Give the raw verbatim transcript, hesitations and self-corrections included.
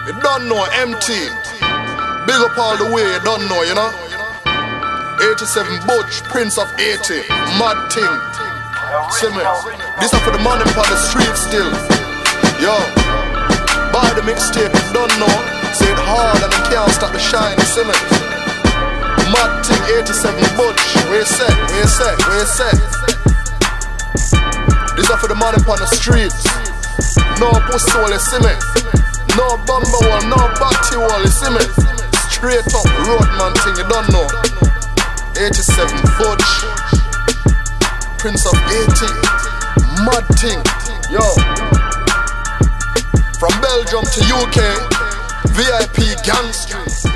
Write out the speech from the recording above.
You don't know, M T. Big up all the way, you don't know, you know. eighty-seven Butch, Prince of eighty, mad thing. See me? This is for the money on the street still. Yo, buy the mixtape, you don't know. Say it hard and it can't stop the shine, you see me? Mad thing, eighty-seven Butch. Where you say? Where you say? Where you say? This is for the money on the streets. No pussy hole, you see me? No bumper wall, no batty wall, you see me? Straight up roadman thing, you don't know. eighty-seven Butch, Prince of eighty, mad thing. Yo, from Belgium to U K, V I P gang street.